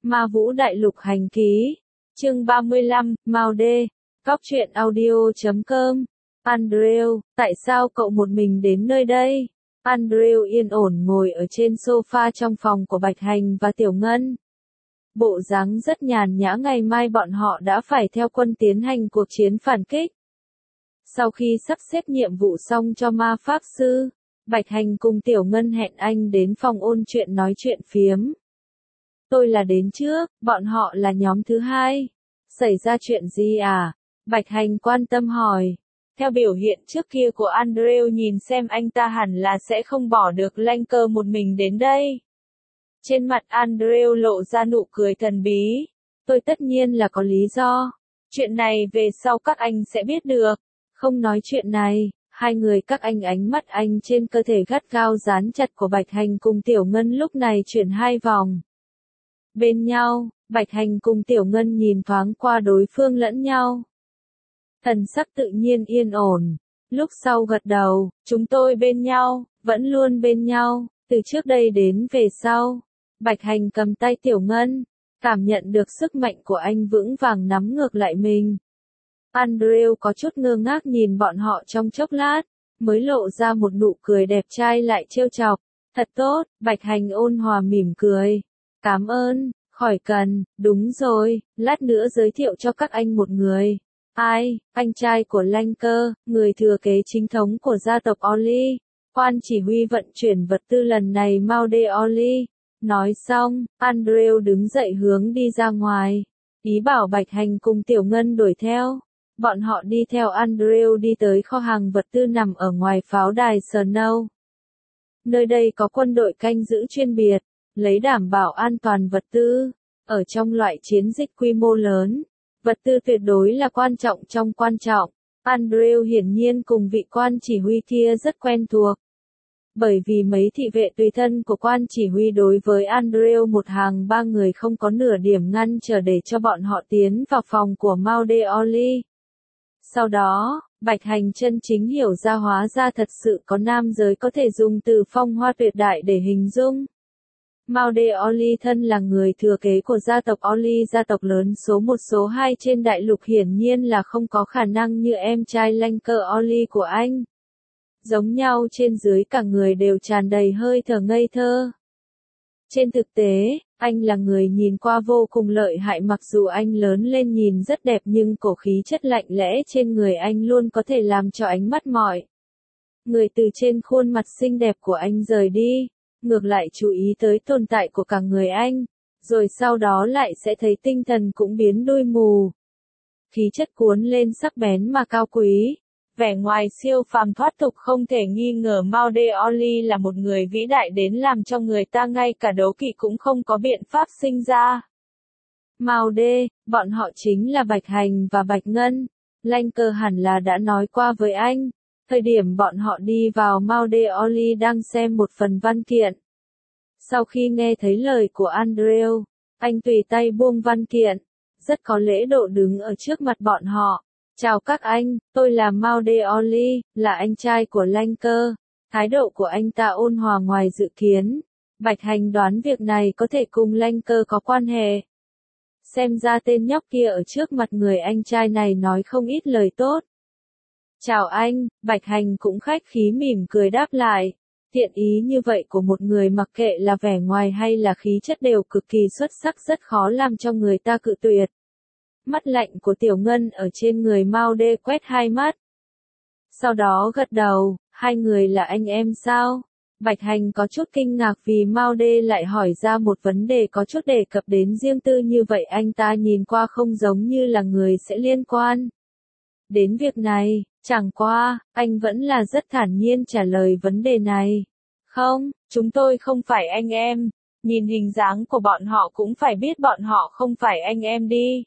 Ma Vũ Đại Lục Hành Ký, chương 35, Mao Đê, Góc truyện audio.com. Andrew, tại sao cậu một mình đến nơi đây? Andrew yên ổn ngồi ở trên sofa trong phòng của Bạch Hành và Tiểu Ngân. Bộ dáng rất nhàn nhã, ngày mai bọn họ đã phải theo quân tiến hành cuộc chiến phản kích. Sau khi sắp xếp nhiệm vụ xong cho ma pháp sư, Bạch Hành cùng Tiểu Ngân hẹn anh đến phòng ôn chuyện nói chuyện phiếm. Tôi là đến trước, bọn họ là nhóm thứ hai. Xảy ra chuyện gì à? Bạch Hành quan tâm hỏi. Theo biểu hiện trước kia của Andrew nhìn xem anh ta hẳn là sẽ không bỏ được Lanker một mình đến đây. Trên mặt Andrew lộ ra nụ cười thần bí. Tôi tất nhiên là có lý do. Chuyện này về sau các anh sẽ biết được. Không nói chuyện này, hai người các anh, ánh mắt anh trên cơ thể gắt gao dán chặt của Bạch Hành cùng Tiểu Ngân lúc này chuyển hai vòng. Bên nhau, Bạch Hành cùng Tiểu Ngân nhìn thoáng qua đối phương lẫn nhau. Thần sắc tự nhiên yên ổn. Lúc sau gật đầu, chúng tôi bên nhau, vẫn luôn bên nhau, từ trước đây đến về sau. Bạch Hành cầm tay Tiểu Ngân, cảm nhận được sức mạnh của anh vững vàng nắm ngược lại mình. Andrew có chút ngơ ngác nhìn bọn họ trong chốc lát, mới lộ ra một nụ cười đẹp trai lại trêu chọc. Thật tốt, Bạch Hành ôn hòa mỉm cười. Cảm ơn, khỏi cần, đúng rồi, lát nữa giới thiệu cho các anh một người. Ai, anh trai của Lanker, người thừa kế chính thống của gia tộc Oli, quan chỉ huy vận chuyển vật tư lần này Mao Đê Oli. Nói xong, Andrew đứng dậy hướng đi ra ngoài, ý bảo Bạch Hành cùng Tiểu Ngân đuổi theo. Bọn họ đi theo Andrew đi tới kho hàng vật tư nằm ở ngoài pháo đài Snow. Nơi đây có quân đội canh giữ chuyên biệt, lấy đảm bảo an toàn vật tư. Ở trong loại chiến dịch quy mô lớn, vật tư tuyệt đối là quan trọng trong quan trọng. Andrew hiển nhiên cùng vị quan chỉ huy kia rất quen thuộc. Bởi vì mấy thị vệ tùy thân của quan chỉ huy đối với Andrew một hàng ba người không có nửa điểm ngăn trở để cho bọn họ tiến vào phòng của Mao Đê Oli. Sau đó, Bạch Hành chân chính hiểu ra hóa ra thật sự có nam giới có thể dùng từ phong hoa tuyệt đại để hình dung. Mao Đê Oli thân là người thừa kế của gia tộc Oli, gia tộc lớn số 1 số 2 trên đại lục, hiển nhiên là không có khả năng như em trai Lanker Oli của anh. Giống nhau trên dưới cả người đều tràn đầy hơi thở ngây thơ. Trên thực tế, anh là người nhìn qua vô cùng lợi hại, mặc dù anh lớn lên nhìn rất đẹp nhưng cổ khí chất lạnh lẽ trên người anh luôn có thể làm cho ánh mắt mỏi. Người từ trên khuôn mặt xinh đẹp của anh rời đi, ngược lại chú ý tới tồn tại của cả người anh, rồi sau đó lại sẽ thấy tinh thần cũng biến đuôi mù. Khí chất cuốn lên sắc bén mà cao quý. Vẻ ngoài siêu phàm thoát tục, không thể nghi ngờ Mao Đê Oli là một người vĩ đại đến làm cho người ta ngay cả đấu kỵ cũng không có biện pháp sinh ra. Mao Đê, bọn họ chính là Bạch Hành và Bạch Ngân. Lanker hẳn là đã nói qua với anh. Thời điểm bọn họ đi vào, Mao Đê Oli đang xem một phần văn kiện. Sau khi nghe thấy lời của Andrew, anh tùy tay buông văn kiện, rất có lễ độ đứng ở trước mặt bọn họ. Chào các anh, tôi là Mao Đê Oli, là anh trai của Lanker. Thái độ của anh ta ôn hòa ngoài dự kiến. Bạch Hành đoán việc này có thể cùng Lanker có quan hệ. Xem ra tên nhóc kia ở trước mặt người anh trai này nói không ít lời tốt. Chào anh, Bạch Hành cũng khách khí mỉm cười đáp lại. Thiện ý như vậy của một người mặc kệ là vẻ ngoài hay là khí chất đều cực kỳ xuất sắc, rất khó làm cho người ta cự tuyệt. Mắt lạnh của Tiểu Ngân ở trên người Mao Đê quét hai mắt. Sau đó gật đầu, hai người là anh em sao? Bạch Hành có chút kinh ngạc vì Mao Đê lại hỏi ra một vấn đề có chút đề cập đến riêng tư như vậy, anh ta nhìn qua không giống như là người sẽ liên quan đến việc này, chẳng qua, anh vẫn là rất thản nhiên trả lời vấn đề này. Không, chúng tôi không phải anh em, nhìn hình dáng của bọn họ cũng phải biết bọn họ không phải anh em đi.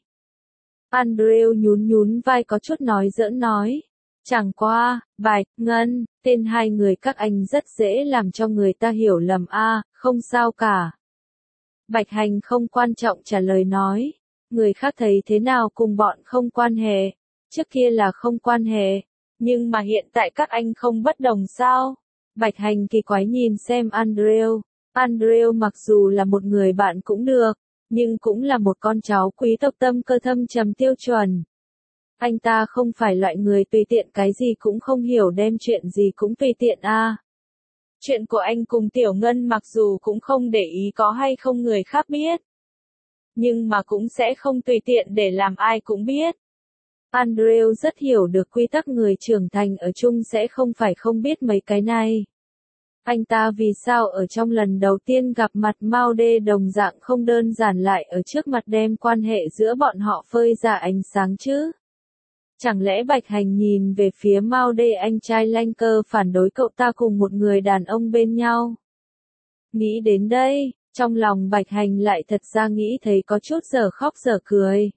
Andrew nhún vai có chút nói giỡn nói. Chẳng qua, Bạch, Ngân, tên hai người các anh rất dễ làm cho người ta hiểu lầm a, không sao cả. Bạch Hành không quan trọng trả lời nói. Người khác thấy thế nào cùng bọn không quan hệ. Trước kia là không quan hệ, nhưng mà hiện tại các anh không bất đồng sao? Bạch Hành kỳ quái nhìn xem Andrew. Andrew mặc dù là một người bạn cũng được, nhưng cũng là một con cháu quý tộc tâm cơ thâm trầm tiêu chuẩn. Anh ta không phải loại người tùy tiện cái gì cũng không hiểu đem chuyện gì cũng tùy tiện à. Chuyện của anh cùng Tiểu Ngân mặc dù cũng không để ý có hay không người khác biết. Nhưng mà cũng sẽ không tùy tiện để làm ai cũng biết. Andrew rất hiểu được quy tắc người trưởng thành ở chung sẽ không phải không biết mấy cái này. Anh ta vì sao ở trong lần đầu tiên gặp mặt Maude đồng dạng không đơn giản lại ở trước mặt đem quan hệ giữa bọn họ phơi ra ánh sáng chứ? Chẳng lẽ Bạch Hành nhìn về phía Maude anh trai lanh cơ phản đối cậu ta cùng một người đàn ông bên nhau? Nghĩ đến đây, trong lòng Bạch Hành lại thật ra nghĩ thấy có chút giờ khóc giờ cười.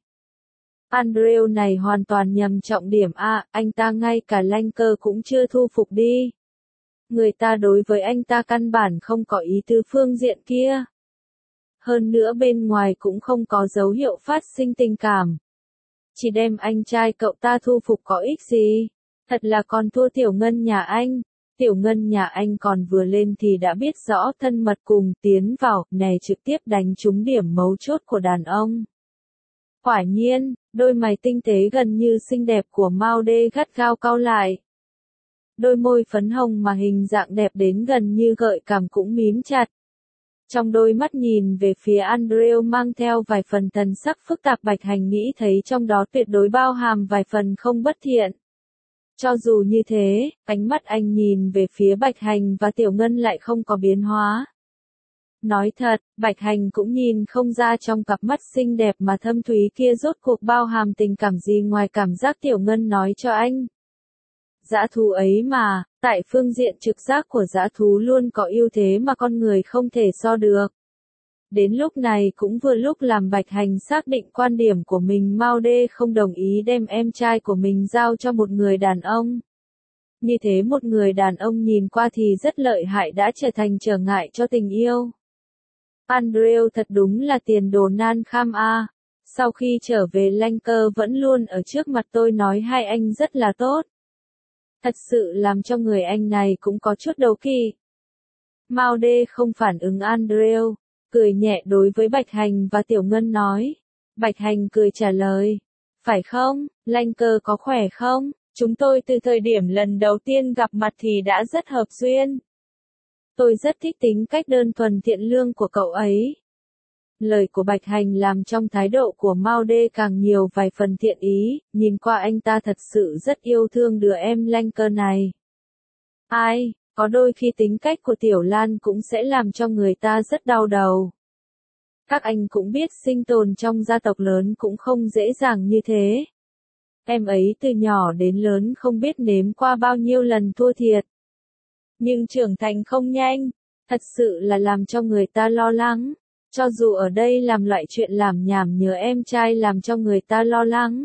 Andrew này hoàn toàn nhầm trọng điểm à, anh ta ngay cả lanh cơ cũng chưa thu phục đi. Người ta đối với anh ta căn bản không có ý tứ phương diện kia. Hơn nữa bên ngoài cũng không có dấu hiệu phát sinh tình cảm. Chỉ đem anh trai cậu ta thu phục có ích gì? Thật là còn thua Tiểu Ngân nhà anh. Tiểu Ngân nhà anh còn vừa lên thì đã biết rõ thân mật cùng tiến vào, này trực tiếp đánh trúng điểm mấu chốt của đàn ông. Quả nhiên, đôi mày tinh tế gần như xinh đẹp của Maude gắt gao cau lại. Đôi môi phấn hồng mà hình dạng đẹp đến gần như gợi cảm cũng mím chặt. Trong đôi mắt nhìn về phía Andrew mang theo vài phần thần sắc phức tạp Bạch Hành nghĩ thấy trong đó tuyệt đối bao hàm vài phần không bất thiện. Cho dù như thế, ánh mắt anh nhìn về phía Bạch Hành và Tiểu Ngân lại không có biến hóa. Nói thật, Bạch Hành cũng nhìn không ra trong cặp mắt xinh đẹp mà thâm thúy kia rốt cuộc bao hàm tình cảm gì ngoài cảm giác Tiểu Ngân nói cho anh. Dã thú ấy mà, tại phương diện trực giác của dã thú luôn có ưu thế mà con người không thể so được. Đến lúc này cũng vừa lúc làm Bạch Hành xác định quan điểm của mình Maude không đồng ý đem em trai của mình giao cho một người đàn ông. Như thế một người đàn ông nhìn qua thì rất lợi hại đã trở thành trở ngại cho tình yêu. Andrew thật đúng là tiền đồ nan kham a. Sau khi trở về lanh cơ vẫn luôn ở trước mặt tôi nói hai anh rất là tốt. Thật sự làm cho người anh này cũng có chút đấu kỵ. Maude không phản ứng Andrew, cười nhẹ đối với Bạch Hành và Tiểu Ngân nói. Bạch Hành cười trả lời. Phải không, lanh cơ có khỏe không? Chúng tôi từ thời điểm lần đầu tiên gặp mặt thì đã rất hợp duyên. Tôi rất thích tính cách đơn thuần thiện lương của cậu ấy. Lời của Bạch Hành làm trong thái độ của Maude càng nhiều vài phần thiện ý, nhìn qua anh ta thật sự rất yêu thương đứa em lanh cơ này. Ai, có đôi khi tính cách của Tiểu Lan cũng sẽ làm cho người ta rất đau đầu. Các anh cũng biết sinh tồn trong gia tộc lớn cũng không dễ dàng như thế. Em ấy từ nhỏ đến lớn không biết nếm qua bao nhiêu lần thua thiệt. Nhưng trưởng thành không nhanh, thật sự là làm cho người ta lo lắng. Cho dù ở đây làm loại chuyện làm nhảm nhớ em trai làm cho người ta lo lắng.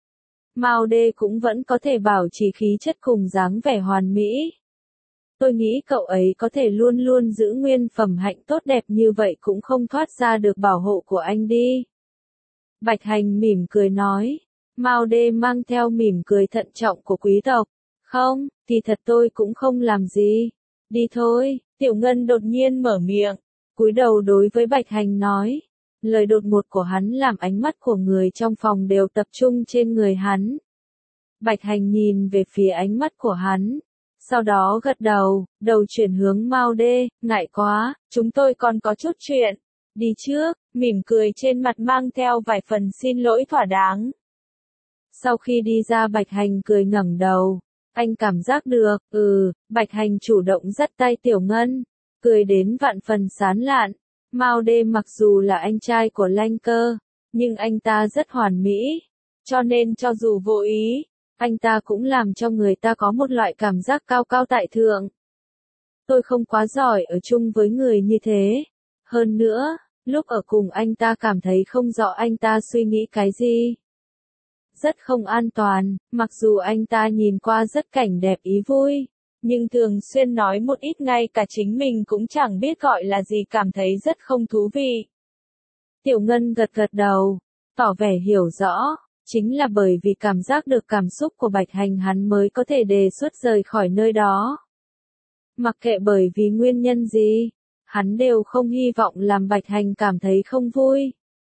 Maude cũng vẫn có thể bảo trì khí chất cùng dáng vẻ hoàn mỹ. Tôi nghĩ cậu ấy có thể luôn luôn giữ nguyên phẩm hạnh tốt đẹp như vậy cũng không thoát ra được bảo hộ của anh đi. Bạch Hành mỉm cười nói. Maude mang theo mỉm cười thận trọng của quý tộc. Không, thì thật tôi cũng không làm gì. Đi thôi, Tiểu Ngân đột nhiên mở miệng. Cúi đầu đối với Bạch Hành nói. Lời đột ngột của hắn làm ánh mắt của người trong phòng đều tập trung trên người hắn. Bạch Hành nhìn về phía ánh mắt của hắn. Sau đó gật đầu, đầu chuyển hướng Maude, ngại quá, chúng tôi còn có chút chuyện. Đi trước, mỉm cười trên mặt mang theo vài phần xin lỗi thỏa đáng. Sau khi đi ra Bạch Hành cười ngẩng đầu. Anh cảm giác được, Bạch Hành chủ động dắt tay Tiểu Ngân. Cười đến vạn phần sán lạn. Maude mặc dù là anh trai của lanh cơ, nhưng anh ta rất hoàn mỹ. Cho nên cho dù vô ý, anh ta cũng làm cho người ta có một loại cảm giác cao cao tại thượng. Tôi không quá giỏi ở chung với người như thế. Hơn nữa, lúc ở cùng anh ta cảm thấy không rõ anh ta suy nghĩ cái gì. Rất không an toàn, mặc dù anh ta nhìn qua rất cảnh đẹp ý vui. Nhưng thường xuyên nói một ít ngay cả chính mình cũng chẳng biết gọi là gì cảm thấy rất không thú vị. Tiểu Ngân gật gật đầu, tỏ vẻ hiểu rõ, chính là bởi vì cảm giác được cảm xúc của Bạch Hành hắn mới có thể đề xuất rời khỏi nơi đó. Mặc kệ bởi vì nguyên nhân gì, hắn đều không hy vọng làm Bạch Hành cảm thấy không vui.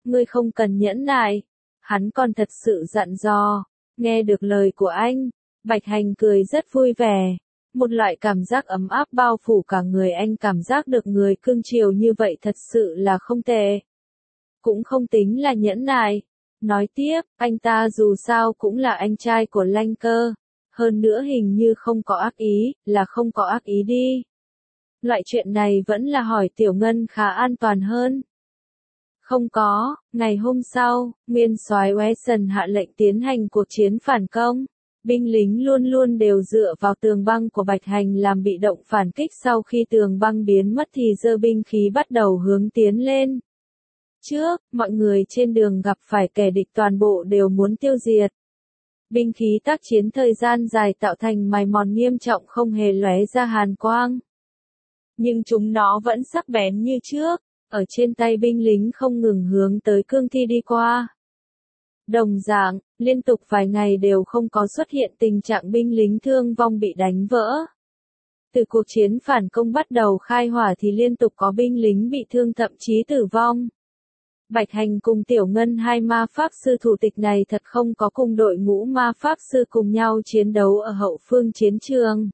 ngươi không cần nhẫn nại. Hắn còn thật sự dặn dò. Nghe được lời của anh, Bạch Hành cười rất vui vẻ. Một loại cảm giác ấm áp bao phủ cả người anh, cảm giác được người cưng chiều như vậy thật sự là không tệ. Cũng không tính là nhẫn nại. Nói tiếp, anh ta dù sao cũng là anh trai của Lanh Cơ. Hơn nữa hình như không có ác ý, là không có ác ý đi. Loại chuyện này vẫn là hỏi Tiểu Ngân khá an toàn hơn. Không có, ngày hôm sau, nguyên soái Wesson hạ lệnh tiến hành cuộc chiến phản công. Binh lính luôn luôn đều dựa vào tường băng của Bạch Hành làm bị động phản kích, sau khi tường băng biến mất thì giơ binh khí bắt đầu hướng tiến lên. Trước, mọi người trên đường gặp phải kẻ địch toàn bộ đều muốn tiêu diệt. Binh khí tác chiến thời gian dài tạo thành mài mòn nghiêm trọng, không hề lóe ra hàn quang. Nhưng chúng nó vẫn sắc bén như trước, ở trên tay binh lính không ngừng hướng tới cương thi đi qua. Đồng dạng, liên tục vài ngày đều không có xuất hiện tình trạng binh lính thương vong bị đánh vỡ. Từ cuộc chiến phản công bắt đầu khai hỏa thì liên tục có binh lính bị thương thậm chí tử vong. Bạch Hành cùng Tiểu Ngân, hai ma pháp sư thủ tịch này thật không có cùng đội ngũ ma pháp sư cùng nhau chiến đấu ở hậu phương chiến trường.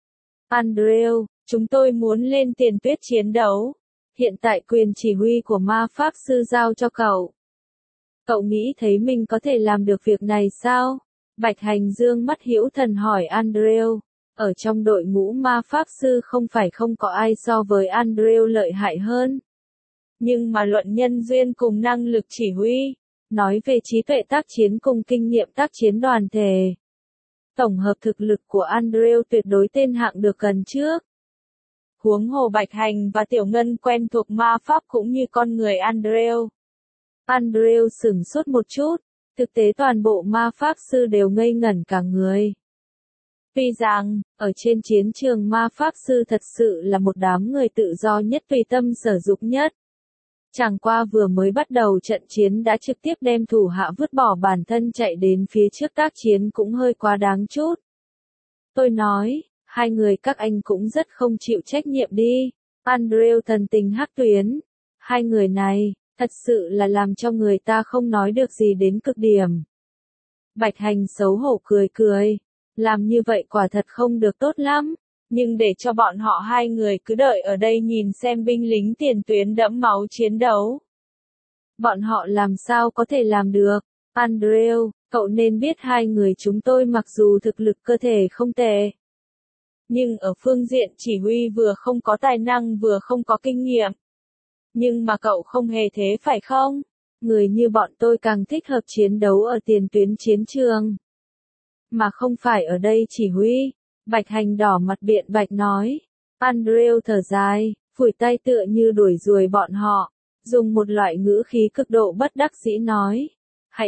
Andrew, chúng tôi muốn lên tiền tuyết chiến đấu. Hiện tại quyền chỉ huy của ma pháp sư giao cho cậu. Cậu nghĩ thấy mình có thể làm được việc này sao? Bạch Hành dương mắt hữu thần hỏi Andrew. Ở trong đội ngũ ma pháp sư không phải không có ai so với Andrew lợi hại hơn. Nhưng mà luận nhân duyên cùng năng lực chỉ huy, nói về trí tuệ tác chiến cùng kinh nghiệm tác chiến đoàn thể. Tổng hợp thực lực của Andrew tuyệt đối tên hạng được gần trước. Huống hồ Bạch Hành và Tiểu Ngân quen thuộc ma pháp cũng như con người Andrew. Andrew sửng sốt một chút, thực tế toàn bộ ma pháp sư đều ngây ngẩn cả người. Tuy rằng, ở trên chiến trường ma pháp sư thật sự là một đám người tự do nhất, tùy tâm sở dục nhất. Chẳng qua vừa mới bắt đầu trận chiến đã trực tiếp đem thủ hạ vứt bỏ bản thân chạy đến phía trước tác chiến cũng hơi quá đáng chút. Tôi nói, hai người các anh cũng rất không chịu trách nhiệm đi. Andrew thần tình hắc tuyến. Hai người này, thật sự là làm cho người ta không nói được gì đến cực điểm. Bạch Hành xấu hổ cười cười. Làm như vậy quả thật không được tốt lắm. Nhưng để cho bọn họ hai người cứ đợi ở đây nhìn xem binh lính tiền tuyến đẫm máu chiến đấu. Bọn họ làm sao có thể làm được? Andrew, cậu nên biết hai người chúng tôi mặc dù thực lực cơ thể không tệ. Nhưng ở phương diện chỉ huy vừa không có tài năng vừa không có kinh nghiệm. Nhưng mà cậu không hề thế phải không? Người như bọn tôi càng thích hợp chiến đấu ở tiền tuyến chiến trường. Mà không phải ở đây chỉ huy. Bạch Hành đỏ mặt biện bạch nói. Andrew thở dài, phủi tay tựa như đuổi ruồi bọn họ. Dùng một loại ngữ khí cực độ bất đắc dĩ nói. Hãy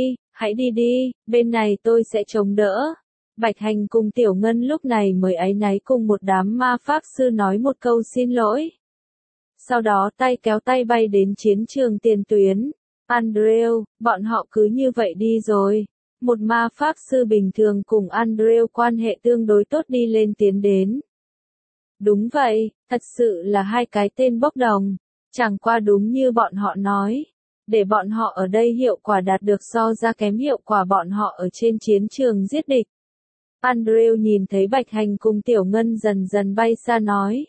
đi đi, bên này tôi sẽ chống đỡ. Bạch Hành cùng Tiểu Ngân lúc này mới áy náy cùng một đám ma pháp sư nói một câu xin lỗi. Sau đó tay kéo tay bay đến chiến trường tiền tuyến. Andrew, bọn họ cứ như vậy đi rồi. Một ma pháp sư bình thường cùng Andrew quan hệ tương đối tốt đi lên tiến đến. Đúng vậy, thật sự là hai cái tên bốc đồng. Chẳng qua đúng như bọn họ nói. Để bọn họ ở đây hiệu quả đạt được so ra kém hiệu quả bọn họ ở trên chiến trường giết địch. Andrew nhìn thấy Bạch Hành cùng Tiểu Ngân dần dần bay xa nói.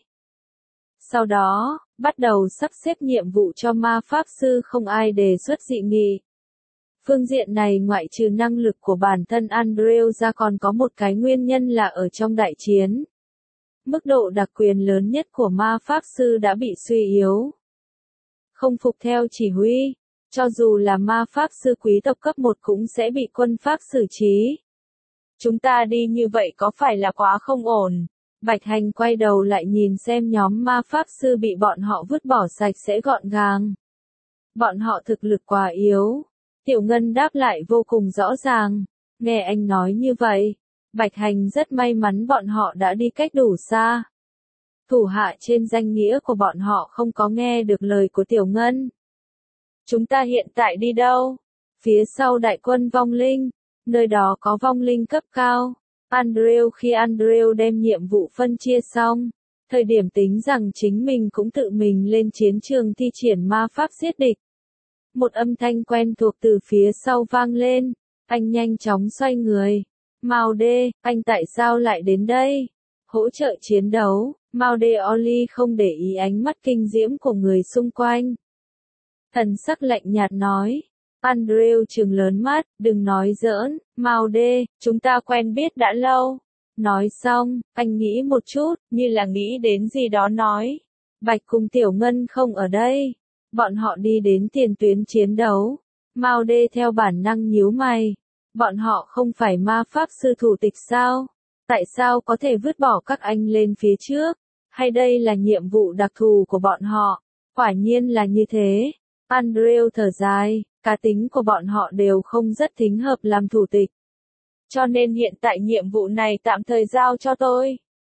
Sau đó, bắt đầu sắp xếp nhiệm vụ cho ma pháp sư, không ai đề xuất dị nghị. Phương diện này ngoại trừ năng lực của bản thân Andrew ra còn có một cái nguyên nhân là ở trong đại chiến. Mức độ đặc quyền lớn nhất của ma pháp sư đã bị suy yếu. Không phục theo chỉ huy, cho dù là ma pháp sư quý tộc cấp 1 cũng sẽ bị quân pháp xử trí. Chúng ta đi như vậy có phải là quá không ổn? Bạch Hành quay đầu lại nhìn xem nhóm ma pháp sư bị bọn họ vứt bỏ sạch sẽ gọn gàng. Bọn họ thực lực quá yếu. Tiểu Ngân đáp lại vô cùng rõ ràng. Nghe anh nói như vậy, Bạch Hành rất may mắn bọn họ đã đi cách đủ xa. Thủ hạ trên danh nghĩa của bọn họ không có nghe được lời của Tiểu Ngân. Chúng ta hiện tại đi đâu? Phía sau đại quân vong linh, nơi đó có vong linh cấp cao. Khi Andrew đem nhiệm vụ phân chia xong, thời điểm tính rằng chính mình cũng tự mình lên chiến trường thi triển ma pháp giết địch. Một âm thanh quen thuộc từ phía sau vang lên. Anh nhanh chóng xoay người. Mao Đê, anh tại sao lại đến đây? Hỗ trợ chiến đấu. Mao Đê Oli không để ý ánh mắt kinh diễm của người xung quanh. Thần sắc lạnh nhạt nói. Andrew trừng lớn mắt, đừng nói giỡn, Mao Đê, chúng ta quen biết đã lâu. Nói xong, anh nghĩ một chút, như là nghĩ đến gì đó nói. Bạch cùng Tiểu Ngân không ở đây. Bọn họ đi đến tiền tuyến chiến đấu. Mao Đê theo bản năng nhíu mày. Bọn họ không phải ma pháp sư thủ tịch sao? Tại sao có thể vứt bỏ các anh lên phía trước? Hay đây là nhiệm vụ đặc thù của bọn họ? Quả nhiên là như thế. Andrew thở dài, cá tính của bọn họ đều không rất thích hợp làm thủ tịch. Cho nên hiện tại nhiệm vụ này tạm thời giao cho tôi.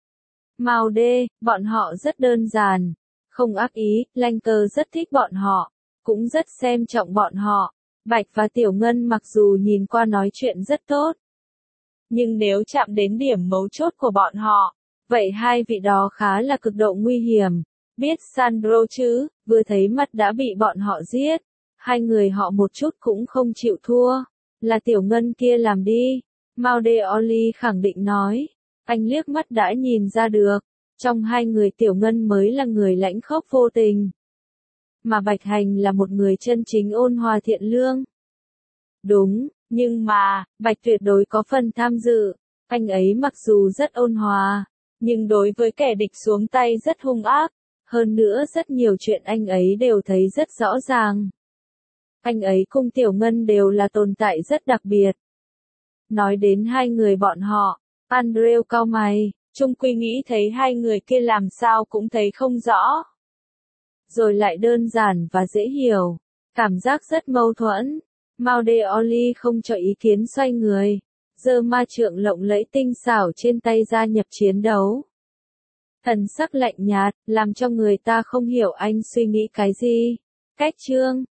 Mao Đê, bọn họ rất đơn giản. Không ác ý, Lanker rất thích bọn họ. Cũng rất xem trọng bọn họ. Bạch và Tiểu Ngân mặc dù nhìn qua nói chuyện rất tốt. Nhưng nếu chạm đến điểm mấu chốt của bọn họ, vậy hai vị đó khá là cực độ nguy hiểm. Biết Sandro chứ, vừa thấy mặt đã bị bọn họ giết. Hai người họ một chút cũng không chịu thua. Là Tiểu Ngân kia làm đi. Mao De Oli khẳng định nói. Anh liếc mắt đã nhìn ra được. Trong hai người Tiểu Ngân mới là người lãnh khốc vô tình. Mà Bạch Hành là một người chân chính ôn hòa thiện lương. Đúng, nhưng mà, Bạch tuyệt đối có phần tham dự. Anh ấy mặc dù rất ôn hòa, nhưng đối với kẻ địch xuống tay rất hung ác. Hơn nữa rất nhiều chuyện anh ấy đều thấy rất rõ ràng. Anh ấy cùng Tiểu Ngân đều là tồn tại rất đặc biệt. Nói đến hai người bọn họ, Andrew cau mày, chung quy nghĩ thấy hai người kia làm sao cũng thấy không rõ. Rồi lại đơn giản và dễ hiểu, cảm giác rất mâu thuẫn. Mao De Oli không cho ý kiến xoay người, giơ ma trượng lộng lẫy tinh xảo trên tay gia nhập chiến đấu. Thần sắc lạnh nhạt, làm cho người ta không hiểu anh suy nghĩ cái gì. Cách chương